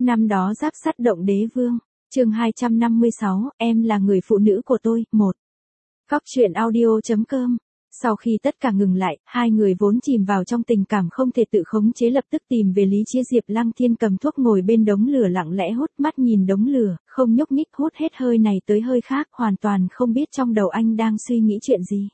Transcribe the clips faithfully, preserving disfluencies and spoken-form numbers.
Năm đó giáp sắt động đế vương, chương hai trăm năm mươi sáu, em là người phụ nữ của tôi, một. Cóc truyện audio.com. Sau khi tất cả ngừng lại, hai người vốn chìm vào trong tình cảm không thể tự khống chế lập tức tìm về lý trí. Diệp Lăng Thiên cầm thuốc ngồi bên đống lửa lặng lẽ hút, mắt nhìn đống lửa, không nhúc nhích, hút hết hơi này tới hơi khác, hoàn toàn không biết trong đầu anh đang suy nghĩ chuyện gì.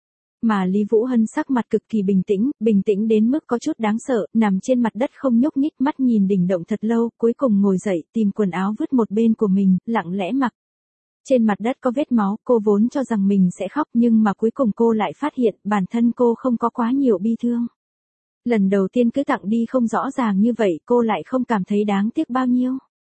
Mà Lý Vũ Hân sắc mặt cực kỳ bình tĩnh, bình tĩnh đến mức có chút đáng sợ, nằm trên mặt đất không nhúc nhích, mắt nhìn đỉnh động thật lâu, cuối cùng ngồi dậy, tìm quần áo vứt một bên của mình, lặng lẽ mặc. Trên mặt đất có vết máu, cô vốn cho rằng mình sẽ khóc nhưng mà cuối cùng cô lại phát hiện bản thân cô không có quá nhiều bi thương. Lần đầu tiên cứ tặng đi không rõ ràng như vậy cô lại không cảm thấy đáng tiếc bao nhiêu.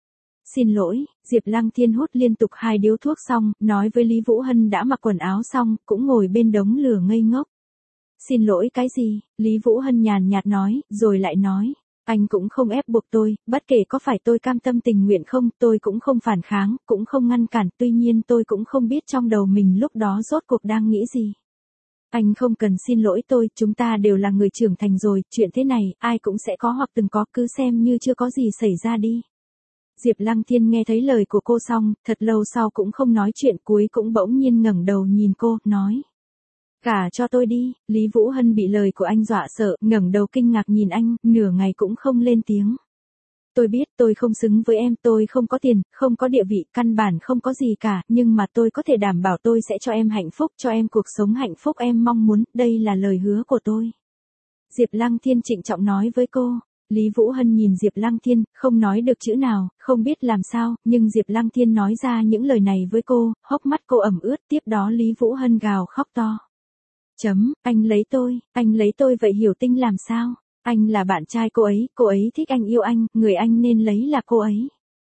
Xin lỗi, Diệp Lăng Thiên hút liên tục hai điếu thuốc xong, nói với Lý Vũ Hân đã mặc quần áo xong, cũng ngồi bên đống lửa ngây ngốc. Xin lỗi cái gì, Lý Vũ Hân nhàn nhạt nói, rồi lại nói. Anh cũng không ép buộc tôi, bất kể có phải tôi cam tâm tình nguyện không, tôi cũng không phản kháng, cũng không ngăn cản, tuy nhiên tôi cũng không biết trong đầu mình lúc đó rốt cuộc đang nghĩ gì. Anh không cần xin lỗi tôi, chúng ta đều là người trưởng thành rồi, chuyện thế này, ai cũng sẽ có hoặc từng có, cứ xem như chưa có gì xảy ra đi. Diệp Lăng Thiên nghe thấy lời của cô xong, thật lâu sau cũng không nói chuyện, cuối cũng bỗng nhiên ngẩng đầu nhìn cô, nói. Gả cho tôi đi. Lý Vũ Hân bị lời của anh dọa sợ, ngẩng đầu kinh ngạc nhìn anh, nửa ngày cũng không lên tiếng. Tôi biết tôi không xứng với em, tôi không có tiền, không có địa vị, căn bản không có gì cả, nhưng mà tôi có thể đảm bảo tôi sẽ cho em hạnh phúc, cho em cuộc sống hạnh phúc em mong muốn, đây là lời hứa của tôi. Diệp Lăng Thiên trịnh trọng nói với cô. Lý Vũ Hân nhìn Diệp Lăng Thiên, không nói được chữ nào, không biết làm sao, nhưng Diệp Lăng Thiên nói ra những lời này với cô, hốc mắt cô ẩm ướt, tiếp đó Lý Vũ Hân gào khóc to. Chấm, anh lấy tôi, anh lấy tôi vậy Hiểu Tinh làm sao? Anh là bạn trai cô ấy, cô ấy thích anh yêu anh, người anh nên lấy là cô ấy.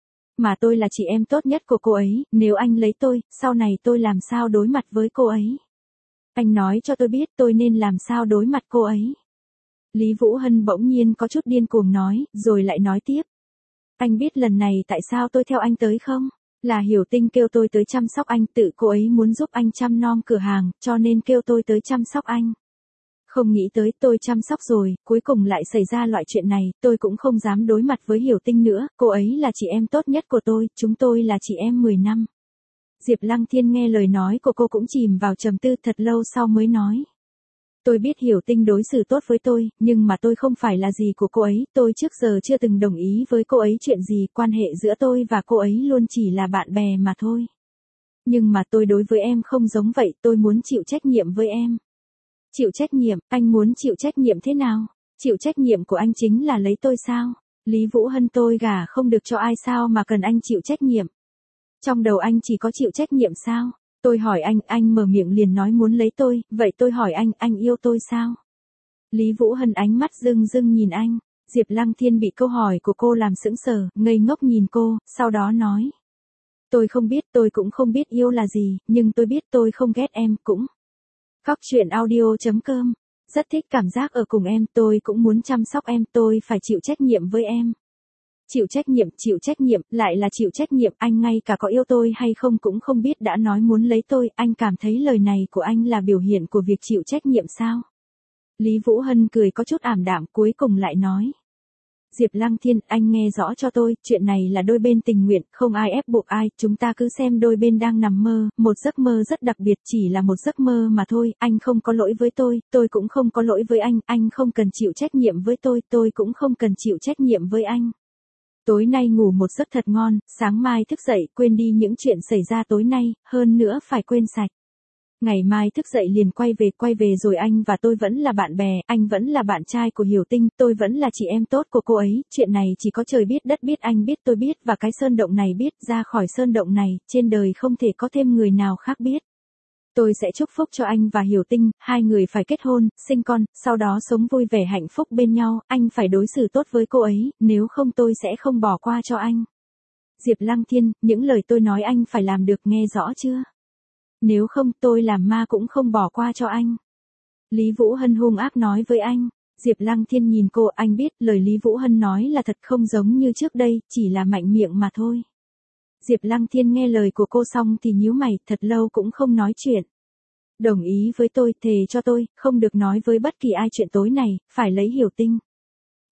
Mà tôi là chị em tốt nhất của cô ấy, nếu anh lấy tôi, sau này tôi làm sao đối mặt với cô ấy? Anh nói cho tôi biết tôi nên làm sao đối mặt cô ấy. Lý Vũ Hân bỗng nhiên có chút điên cuồng nói, rồi lại nói tiếp. Anh biết lần này tại sao tôi theo anh tới không? Là Hiểu Tinh kêu tôi tới chăm sóc anh, tự cô ấy muốn giúp anh chăm nom cửa hàng, cho nên kêu tôi tới chăm sóc anh. Không nghĩ tới tôi chăm sóc rồi, cuối cùng lại xảy ra loại chuyện này, tôi cũng không dám đối mặt với Hiểu Tinh nữa, cô ấy là chị em tốt nhất của tôi, chúng tôi là chị em mười năm. Diệp Lăng Thiên nghe lời nói của cô cũng chìm vào trầm tư, thật lâu sau mới nói. Tôi biết Hiểu Tinh đối xử tốt với tôi, nhưng mà tôi không phải là gì của cô ấy, tôi trước giờ chưa từng đồng ý với cô ấy chuyện gì, quan hệ giữa tôi và cô ấy luôn chỉ là bạn bè mà thôi. Nhưng mà tôi đối với em không giống vậy, tôi muốn chịu trách nhiệm với em. Chịu trách nhiệm, anh muốn chịu trách nhiệm thế nào? Chịu trách nhiệm của anh chính là lấy tôi sao? Lý Vũ Hân tôi gả không được cho ai sao mà cần anh chịu trách nhiệm? Trong đầu anh chỉ có chịu trách nhiệm sao? Tôi hỏi anh, anh mở miệng liền nói muốn lấy tôi, vậy tôi hỏi anh, anh yêu tôi sao? Lý Vũ Hân ánh mắt rưng rưng nhìn anh, Diệp Lăng Thiên bị câu hỏi của cô làm sững sờ, ngây ngốc nhìn cô, sau đó nói. Tôi không biết, tôi cũng không biết yêu là gì, nhưng tôi biết tôi không ghét em, cũng. Cóc truyện audio.com, rất thích cảm giác ở cùng em, tôi cũng muốn chăm sóc em, tôi phải chịu trách nhiệm với em. Chịu trách nhiệm, chịu trách nhiệm, lại là chịu trách nhiệm, anh ngay cả có yêu tôi hay không cũng không biết đã nói muốn lấy tôi, anh cảm thấy lời này của anh là biểu hiện của việc chịu trách nhiệm sao? Lý Vũ Hân cười có chút ảm đạm, cuối cùng lại nói. Diệp Lăng Thiên, anh nghe rõ cho tôi, chuyện này là đôi bên tình nguyện, không ai ép buộc ai, chúng ta cứ xem đôi bên đang nằm mơ, một giấc mơ rất đặc biệt, chỉ là một giấc mơ mà thôi, anh không có lỗi với tôi, tôi cũng không có lỗi với anh, anh không cần chịu trách nhiệm với tôi, tôi cũng không cần chịu trách nhiệm với anh. Tối nay ngủ một giấc thật ngon, sáng mai thức dậy quên đi những chuyện xảy ra tối nay, hơn nữa phải quên sạch. Ngày mai thức dậy liền quay về, quay về rồi anh và tôi vẫn là bạn bè, anh vẫn là bạn trai của Hiểu Tinh, tôi vẫn là chị em tốt của cô ấy, chuyện này chỉ có trời biết đất biết, anh biết tôi biết và cái sơn động này biết, ra khỏi sơn động này, trên đời không thể có thêm người nào khác biết. Tôi sẽ chúc phúc cho anh và Hiểu Tinh, hai người phải kết hôn, sinh con, sau đó sống vui vẻ hạnh phúc bên nhau, anh phải đối xử tốt với cô ấy, nếu không tôi sẽ không bỏ qua cho anh. Diệp Lăng Thiên, những lời tôi nói anh phải làm được, nghe rõ chưa? Nếu không tôi làm ma cũng không bỏ qua cho anh. Lý Vũ Hân hung ác nói với anh. Diệp Lăng Thiên nhìn cô, anh biết lời Lý Vũ Hân nói là thật, không giống như trước đây, chỉ là mạnh miệng mà thôi. Diệp Lăng Thiên nghe lời của cô xong thì nhíu mày, thật lâu cũng không nói chuyện. Đồng ý với tôi, thề cho tôi, không được nói với bất kỳ ai chuyện tối này, phải lấy Hiểu Tinh.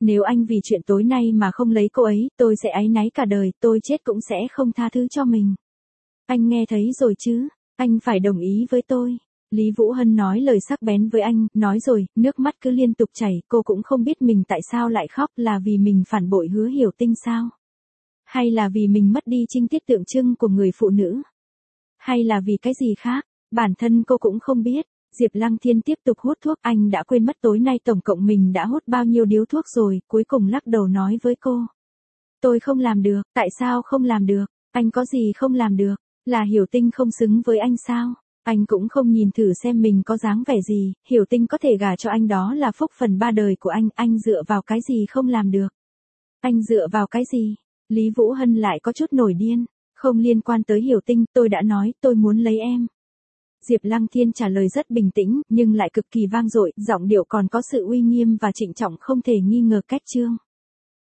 Nếu anh vì chuyện tối nay mà không lấy cô ấy, tôi sẽ áy náy cả đời, tôi chết cũng sẽ không tha thứ cho mình. Anh nghe thấy rồi chứ, anh phải đồng ý với tôi. Lý Vũ Hân nói lời sắc bén với anh, nói rồi, nước mắt cứ liên tục chảy, cô cũng không biết mình tại sao lại khóc, là vì mình phản bội Hứa Hiểu Tinh sao? Hay là vì mình mất đi trinh tiết tượng trưng của người phụ nữ? Hay là vì cái gì khác? Bản thân cô cũng không biết. Diệp Lăng Thiên tiếp tục hút thuốc, anh đã quên mất tối nay tổng cộng mình đã hút bao nhiêu điếu thuốc rồi, cuối cùng lắc đầu nói với cô. Tôi không làm được, tại sao không làm được? Anh có gì không làm được? Là Hiểu Tinh không xứng với anh sao? Anh cũng không nhìn thử xem mình có dáng vẻ gì, Hiểu Tinh có thể gả cho anh đó là phúc phần ba đời của anh, anh dựa vào cái gì không làm được? Anh dựa vào cái gì? Lý Vũ Hân lại có chút nổi điên, không liên quan tới Hiểu Tinh, tôi đã nói tôi muốn lấy em. Diệp Lăng Thiên trả lời rất bình tĩnh, nhưng lại cực kỳ vang dội, giọng điệu còn có sự uy nghiêm và trịnh trọng không thể nghi ngờ. Kết chương.